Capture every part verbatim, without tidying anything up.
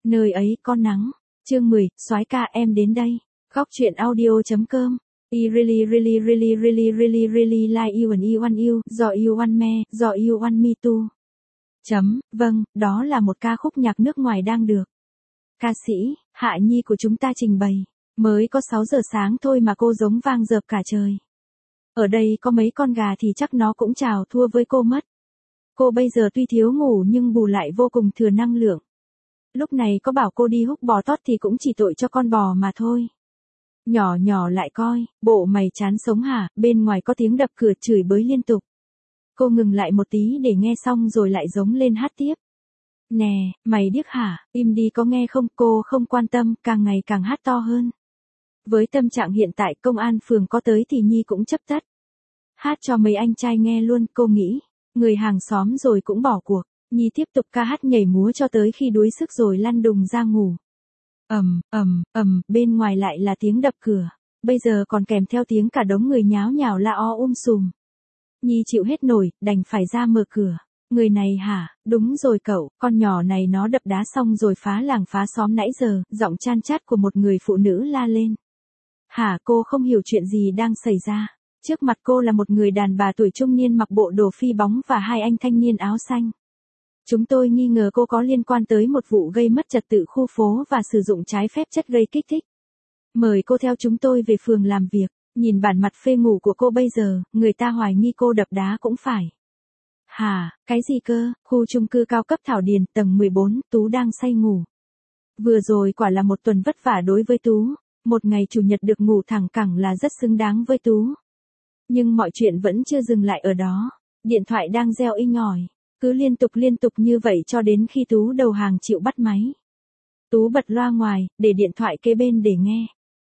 Nơi ấy có nắng. Chương mười, soái ca em đến đây. Góc truyện audio.com. I really really really really really really like you and you want you, do you want me, do you want me too. Chấm, vâng, đó là một ca khúc nhạc nước ngoài đang được ca sĩ Hạ Nhi của chúng ta trình bày. Mới có sáu giờ sáng thôi mà cô giống vang dợp cả trời. Ở đây có mấy con gà thì chắc nó cũng chào thua với cô mất. Cô bây giờ tuy thiếu ngủ nhưng bù lại vô cùng thừa năng lượng. Lúc này có bảo cô đi húc bò tót thì cũng chỉ tội cho con bò mà thôi. Nhỏ nhỏ lại coi, bộ mày chán sống hả, bên ngoài có tiếng đập cửa chửi bới liên tục. Cô ngừng lại một tí để nghe xong rồi lại giống lên hát tiếp. Nè, mày điếc hả, im đi có nghe không, cô không quan tâm, càng ngày càng hát to hơn. Với tâm trạng hiện tại công an phường có tới thì Nhi cũng chấp tất. Hát cho mấy anh trai nghe luôn, cô nghĩ. Người hàng xóm rồi cũng bỏ cuộc. Nhi tiếp tục ca hát nhảy múa cho tới khi đuối sức rồi lăn đùng ra ngủ. Ầm, ầm, ầm, bên ngoài lại là tiếng đập cửa. Bây giờ còn kèm theo tiếng cả đống người nháo nhào la o um sùm. Nhi chịu hết nổi, đành phải ra mở cửa. Người này hả, đúng rồi cậu, con nhỏ này nó đập đá xong rồi phá làng phá xóm nãy giờ, giọng chan chát của một người phụ nữ la lên. Hả, cô không hiểu chuyện gì đang xảy ra. Trước mặt cô là một người đàn bà tuổi trung niên mặc bộ đồ phi bóng và hai anh thanh niên áo xanh. Chúng tôi nghi ngờ cô có liên quan tới một vụ gây mất trật tự khu phố và sử dụng trái phép chất gây kích thích. Mời cô theo chúng tôi về phường làm việc. Nhìn bản mặt phê ngủ của cô bây giờ, người ta hoài nghi cô đập đá cũng phải. Hả, cái gì cơ, khu chung cư cao cấp Thảo Điền tầng mười bốn, Tú đang say ngủ. Vừa rồi quả là một tuần vất vả đối với Tú. Một ngày chủ nhật được ngủ thẳng cẳng là rất xứng đáng với Tú. Nhưng mọi chuyện vẫn chưa dừng lại ở đó. Điện thoại đang reo inh ỏi. Cứ liên tục liên tục như vậy cho đến khi Tú đầu hàng chịu bắt máy. Tú bật loa ngoài, để điện thoại kế bên để nghe.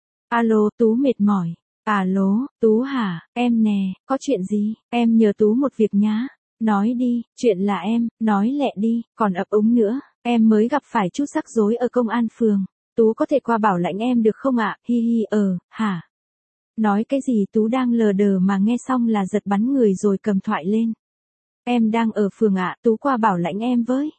Alo, Tú mệt mỏi. Alo, Tú hả, em nè, có chuyện gì, em nhờ Tú một việc nhá. Nói đi, chuyện là em, nói lẹ đi, còn ấp úng nữa, em mới gặp phải chút rắc rối ở công an phường. Tú có thể qua bảo lãnh em được không ạ, hi hi ờ, hả? Nói cái gì Tú đang lờ đờ mà nghe xong là giật bắn người rồi cầm thoại lên. Em đang ở phường ạ, Tú qua bảo lãnh em với.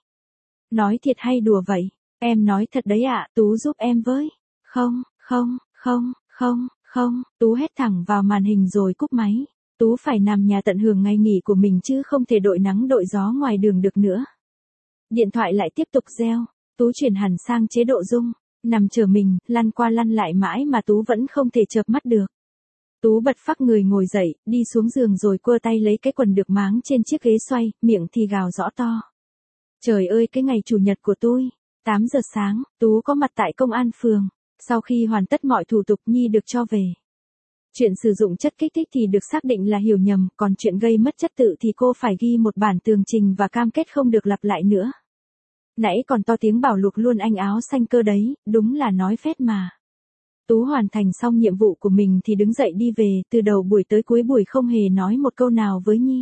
Nói thiệt hay đùa vậy? Em nói thật đấy ạ, Tú giúp em với. Không, không, không, không, không, Tú hét thẳng vào màn hình rồi cúp máy. Tú phải nằm nhà tận hưởng ngày nghỉ của mình chứ không thể đội nắng đội gió ngoài đường được nữa. Điện thoại lại tiếp tục reo, Tú chuyển hẳn sang chế độ rung, nằm chờ mình, lăn qua lăn lại mãi mà Tú vẫn không thể chợp mắt được. Tú bật phắc người ngồi dậy, đi xuống giường rồi quơ tay lấy cái quần được máng trên chiếc ghế xoay, miệng thì gào rõ to. Trời ơi cái ngày chủ nhật của tôi, tám giờ sáng, Tú có mặt tại công an phường. Sau khi hoàn tất mọi thủ tục Nhi được cho về. Chuyện sử dụng chất kích thích thì được xác định là hiểu nhầm, còn chuyện gây mất trật tự thì cô phải ghi một bản tường trình và cam kết không được lặp lại nữa. Nãy còn to tiếng bảo luộc luôn anh áo xanh cơ đấy, đúng là nói phét mà. Tú hoàn thành xong nhiệm vụ của mình thì đứng dậy đi về, từ đầu buổi tới cuối buổi không hề nói một câu nào với Nhi.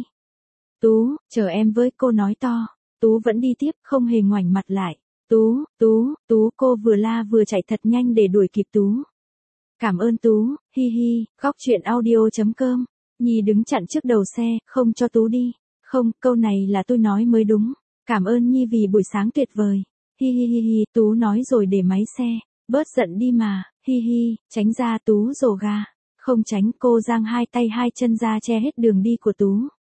Tú, chờ em với, cô nói to. Tú vẫn đi tiếp, không hề ngoảnh mặt lại. Tú, Tú, Tú, cô vừa la vừa chạy thật nhanh để đuổi kịp Tú. Cảm ơn Tú, hi hi, góc truyện audio.com. Nhi đứng chặn trước đầu xe, không cho Tú đi. Không, câu này là tôi nói mới đúng. Cảm ơn Nhi vì buổi sáng tuyệt vời. Hi hi hi hi, Tú nói rồi để máy xe. Bớt giận đi mà, hi hi, tránh ra Tú rồ ga. Không tránh, cô giang hai tay hai chân ra che hết đường đi của Tú.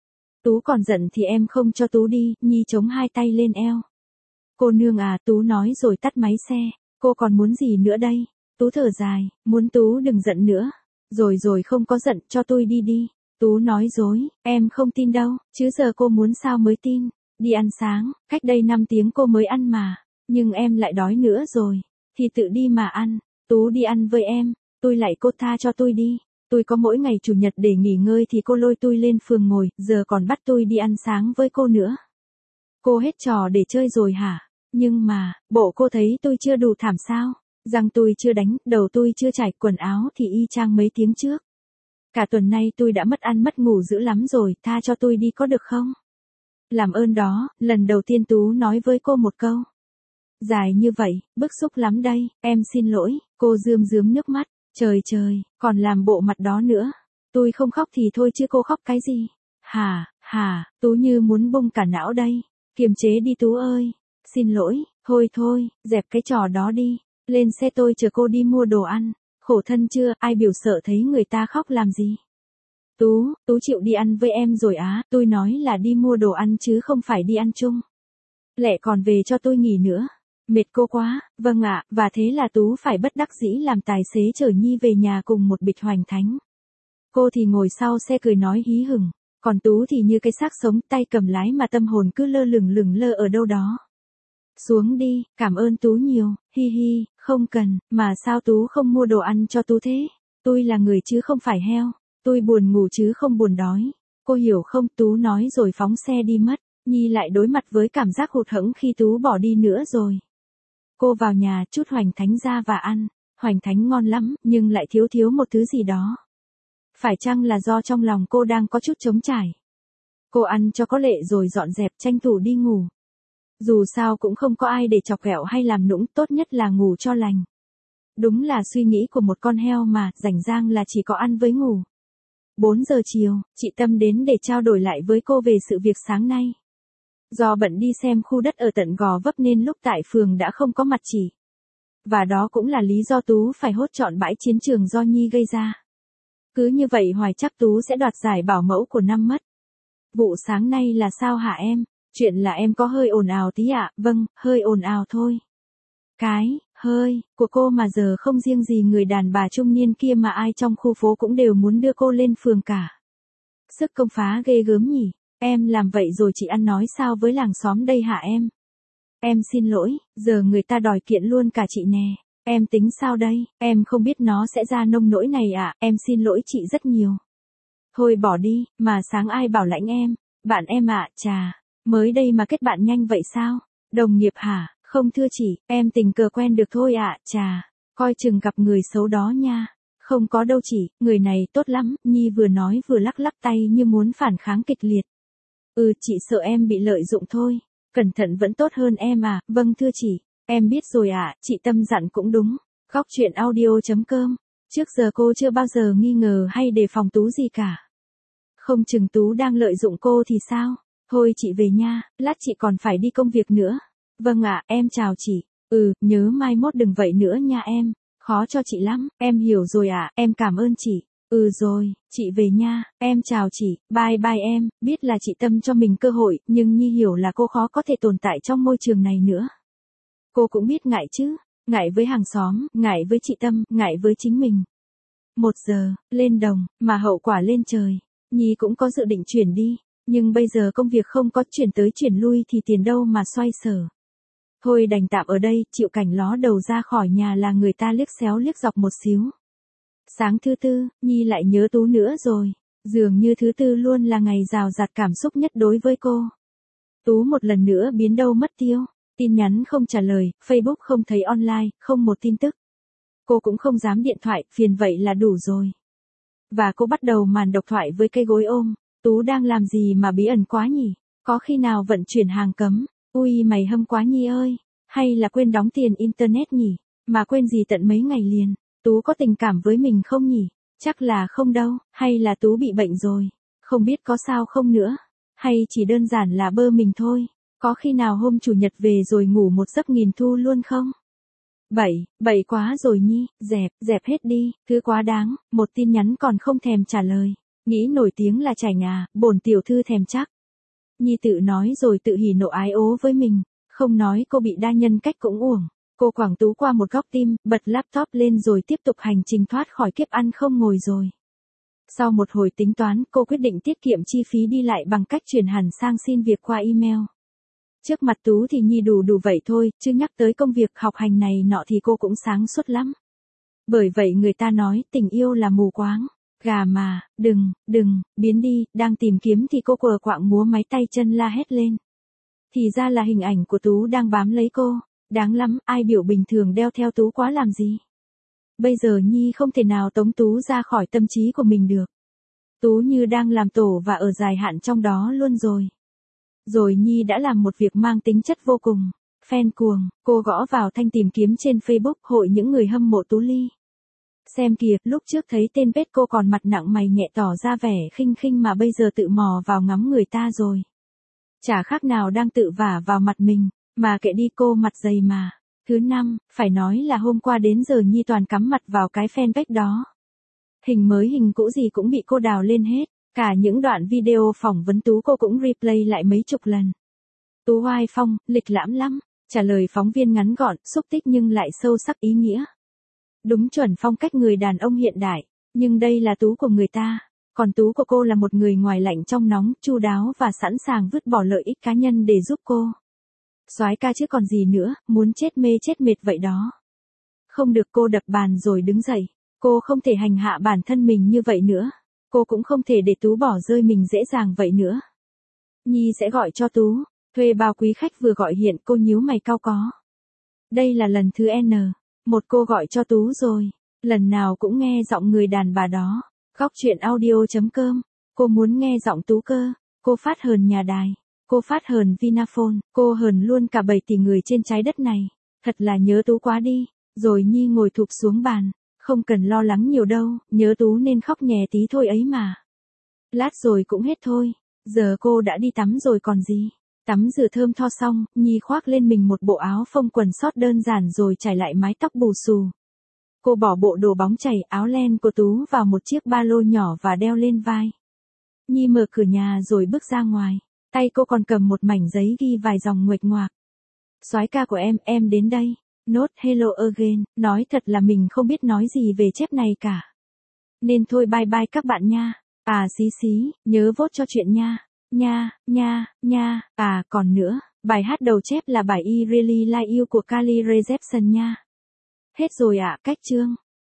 Tú còn giận thì em không cho Tú đi, Nhi chống hai tay lên eo. Cô nương à, Tú nói rồi tắt máy xe. Cô còn muốn gì nữa đây? Tú thở dài, muốn Tú đừng giận nữa. Rồi rồi không có giận, cho tôi đi đi. Tú nói dối, em không tin đâu, chứ giờ cô muốn sao mới tin. Đi ăn sáng, cách đây năm tiếng cô mới ăn mà. Nhưng em lại đói nữa rồi. Thì tự đi mà ăn. Tú đi ăn với em. Tôi lại cô tha cho tôi đi. Tôi có mỗi ngày chủ nhật để nghỉ ngơi thì cô lôi tôi lên phường ngồi, giờ còn bắt tôi đi ăn sáng với cô nữa. Cô hết trò để chơi rồi hả? Nhưng mà, bộ cô thấy tôi chưa đủ thảm sao? Răng tôi chưa đánh, đầu tôi chưa chải, quần áo thì y chang mấy tiếng trước. Cả tuần nay tôi đã mất ăn mất ngủ dữ lắm rồi, tha cho tôi đi có được không? Làm ơn đó, lần đầu tiên Tú nói với cô một câu. Dài như vậy, bức xúc lắm đây, em xin lỗi, cô rơm rớm nước mắt, trời trời, còn làm bộ mặt đó nữa. Tôi không khóc thì thôi chứ cô khóc cái gì? Hà, hà, Tú như muốn bung cả não đây, kiềm chế đi Tú ơi. Xin lỗi, Thôi thôi, dẹp cái trò đó đi. Lên xe tôi chờ cô đi mua đồ ăn. Khổ thân chưa, ai biểu sợ thấy người ta khóc làm gì. Tú, Tú chịu đi ăn với em rồi á, tôi nói là đi mua đồ ăn chứ không phải đi ăn chung. Lẹ còn về cho tôi nghỉ nữa. Mệt cô quá, vâng ạ, và thế là Tú phải bất đắc dĩ làm tài xế chở Nhi về nhà cùng một bịch hoành thánh. Cô thì ngồi sau xe cười nói hí hửng, còn Tú thì như cái xác sống, tay cầm lái mà tâm hồn cứ lơ lửng lửng lơ ở đâu đó. Xuống đi, cảm ơn Tú nhiều, hi hi, không cần, mà sao Tú không mua đồ ăn cho Tú thế? Tôi là người chứ không phải heo, tôi buồn ngủ chứ không buồn đói. Cô hiểu không? Tú nói rồi phóng xe đi mất. Nhi lại đối mặt với cảm giác hụt hẫng khi Tú bỏ đi nữa rồi. Cô vào nhà chút hoành thánh ra và ăn. Hoành thánh ngon lắm, nhưng lại thiếu thiếu một thứ gì đó. Phải chăng là do trong lòng cô đang có chút trống trải? Cô ăn cho có lệ rồi dọn dẹp tranh thủ đi ngủ. Dù sao cũng không có ai để chọc ghẹo hay làm nũng, tốt nhất là ngủ cho lành. Đúng là suy nghĩ của một con heo mà, rảnh rang là chỉ có ăn với ngủ. bốn giờ chiều, chị Tâm đến để trao đổi lại với cô về sự việc sáng nay. Do bận đi xem khu đất ở tận Gò Vấp nên lúc tại phường đã không có mặt chị. Và đó cũng là lý do Tú phải hốt trọn bãi chiến trường do Nhi gây ra. Cứ như vậy hoài chắc Tú sẽ đoạt giải bảo mẫu của năm mất. Vụ sáng nay là sao hả em? Chuyện là em có hơi ồn ào tí ạ, vâng, hơi ồn ào thôi. Cái, hơi, của cô mà giờ không riêng gì người đàn bà trung niên kia mà ai trong khu phố cũng đều muốn đưa cô lên phường cả. Sức công phá ghê gớm nhỉ, em làm vậy rồi chị ăn nói sao với làng xóm đây hả em? Em xin lỗi, giờ người ta đòi kiện luôn cả chị nè, em tính sao đây, em không biết nó sẽ ra nông nỗi này ạ, em xin lỗi chị rất nhiều. Thôi bỏ đi, mà sáng ai bảo lãnh em, bạn em ạ, chà, mới đây mà kết bạn nhanh vậy sao? Đồng nghiệp hả? Không thưa chị, em tình cờ quen được thôi ạ, chà, coi chừng gặp người xấu đó nha. Không có đâu chị, người này tốt lắm, Nhi vừa nói vừa lắc lắc tay như muốn phản kháng kịch liệt. Ừ, chị sợ em bị lợi dụng thôi, cẩn thận vẫn tốt hơn em à, vâng thưa chị, em biết rồi ạ, chị Tâm dặn cũng đúng. Góc chuyện audio chấm com, trước giờ cô chưa bao giờ nghi ngờ hay đề phòng Tú gì cả. Không chừng Tú đang lợi dụng cô thì sao? Thôi chị về nha, lát chị còn phải đi công việc nữa. Vâng ạ, em chào chị. Ừ, nhớ mai mốt đừng vậy nữa nha em. Khó cho chị lắm, em hiểu rồi ạ, em cảm ơn chị. Ừ rồi, chị về nha, em chào chị, bye bye em, biết là chị Tâm cho mình cơ hội, nhưng Nhi hiểu là cô khó có thể tồn tại trong môi trường này nữa. Cô cũng biết ngại chứ, ngại với hàng xóm, ngại với chị Tâm, ngại với chính mình. Một giờ, lên đồng, mà hậu quả lên trời. Nhi cũng có dự định chuyển đi, nhưng bây giờ công việc không có, chuyển tới chuyển lui thì tiền đâu mà xoay sở. Thôi đành tạm ở đây, chịu cảnh ló đầu ra khỏi nhà là người ta liếc xéo liếc dọc một xíu. Sáng thứ tư, Nhi lại nhớ Tú nữa rồi. Dường như thứ tư luôn là ngày rào rạt cảm xúc nhất đối với cô. Tú một lần nữa biến đâu mất tiêu. Tin nhắn không trả lời, Facebook không thấy online, không một tin tức. Cô cũng không dám điện thoại, phiền vậy là đủ rồi. Và cô bắt đầu màn độc thoại với cây gối ôm. Tú đang làm gì mà bí ẩn quá nhỉ? Có khi nào vận chuyển hàng cấm? Ui mày hâm quá Nhi ơi. Hay là quên đóng tiền internet nhỉ? Mà quên gì tận mấy ngày liền? Tú có tình cảm với mình không nhỉ? Chắc là không đâu, hay là Tú bị bệnh rồi? Không biết có sao không nữa? Hay chỉ đơn giản là bơ mình thôi? Có khi nào hôm chủ nhật về rồi ngủ một giấc nghìn thu luôn không? Bậy, bậy quá rồi Nhi, dẹp, dẹp hết đi, thứ quá đáng, một tin nhắn còn không thèm trả lời. Nghĩ nổi tiếng là chảnh à, bổn tiểu thư thèm chắc. Nhi tự nói rồi tự hỉ nộ ái ố với mình, không nói cô bị đa nhân cách cũng uổng. Cô quẳng Tú qua một góc tim, bật laptop lên rồi tiếp tục hành trình thoát khỏi kiếp ăn không ngồi rồi. Sau một hồi tính toán, cô quyết định tiết kiệm chi phí đi lại bằng cách chuyển hẳn sang xin việc qua email. Trước mặt Tú thì Nhi đủ đủ vậy thôi, chứ nhắc tới công việc học hành này nọ thì cô cũng sáng suốt lắm. Bởi vậy người ta nói tình yêu là mù quáng. Gà mà, đừng, đừng, biến đi, đang tìm kiếm thì cô quờ quạng múa máy tay chân la hét lên. Thì ra là hình ảnh của Tú đang bám lấy cô. Đáng lắm, ai biểu bình thường đeo theo Tú quá làm gì. Bây giờ Nhi không thể nào tống Tú ra khỏi tâm trí của mình được. Tú như đang làm tổ và ở dài hạn trong đó luôn rồi. Rồi Nhi đã làm một việc mang tính chất vô cùng. Fan cuồng, cô gõ vào thanh tìm kiếm trên Facebook hội những người hâm mộ Tú Ly. Xem kìa, lúc trước thấy tên bết cô còn mặt nặng mày nhẹ tỏ ra vẻ khinh khinh mà bây giờ tự mò vào ngắm người ta rồi. Chả khác nào đang tự vả vào mặt mình. Mà kệ đi cô mặt dày mà. Thứ năm, phải nói là hôm qua đến giờ Nhi toàn cắm mặt vào cái fanpage đó. Hình mới hình cũ gì cũng bị cô đào lên hết. Cả những đoạn video phỏng vấn Tú cô cũng replay lại mấy chục lần. Tú oai phong, lịch lãm lắm. Trả lời phóng viên ngắn gọn, xúc tích nhưng lại sâu sắc ý nghĩa. Đúng chuẩn phong cách người đàn ông hiện đại. Nhưng đây là Tú của người ta. Còn Tú của cô là một người ngoài lạnh trong nóng, chu đáo và sẵn sàng vứt bỏ lợi ích cá nhân để giúp cô. Soái ca chứ còn gì nữa, muốn chết mê chết mệt vậy đó. Không được, cô đập bàn rồi đứng dậy. Cô không thể hành hạ bản thân mình như vậy nữa. Cô cũng không thể để Tú bỏ rơi mình dễ dàng vậy nữa. Nhi sẽ gọi cho Tú. Thuê bao quý khách vừa gọi hiện, cô nhíu mày cau có. Đây là lần thứ N. Một cô gọi cho Tú rồi. Lần nào cũng nghe giọng người đàn bà đó. Góc chuyện audio.com. Cô muốn nghe giọng Tú cơ. Cô phát hờn nhà đài. Cô phát hờn Vinaphone. Cô hờn luôn cả bảy tỷ người trên trái đất này. Thật là nhớ Tú quá đi. Rồi Nhi ngồi thụp xuống bàn. Không cần lo lắng nhiều đâu. Nhớ Tú nên khóc nhè tí thôi ấy mà. Lát rồi cũng hết thôi. Giờ cô đã đi tắm rồi còn gì. Tắm rửa thơm tho xong, Nhi khoác lên mình một bộ áo phông quần sót đơn giản rồi trải lại mái tóc bù xù. Cô bỏ bộ đồ bóng chảy áo len của Tú vào một chiếc ba lô nhỏ và đeo lên vai. Nhi mở cửa nhà rồi bước ra ngoài. Tay cô còn cầm một mảnh giấy ghi vài dòng nguệch ngoạc. Soái ca của em, em đến đây. Nốt hello again, nói thật là mình không biết nói gì về chép này cả. Nên thôi bye bye các bạn nha. À xí xí, nhớ vote cho chuyện nha. Nha, nha, nha, à còn nữa, bài hát đầu chép là bài I Really Like You của Carly Rae Jepsen nha. Hết rồi ạ, cách chương.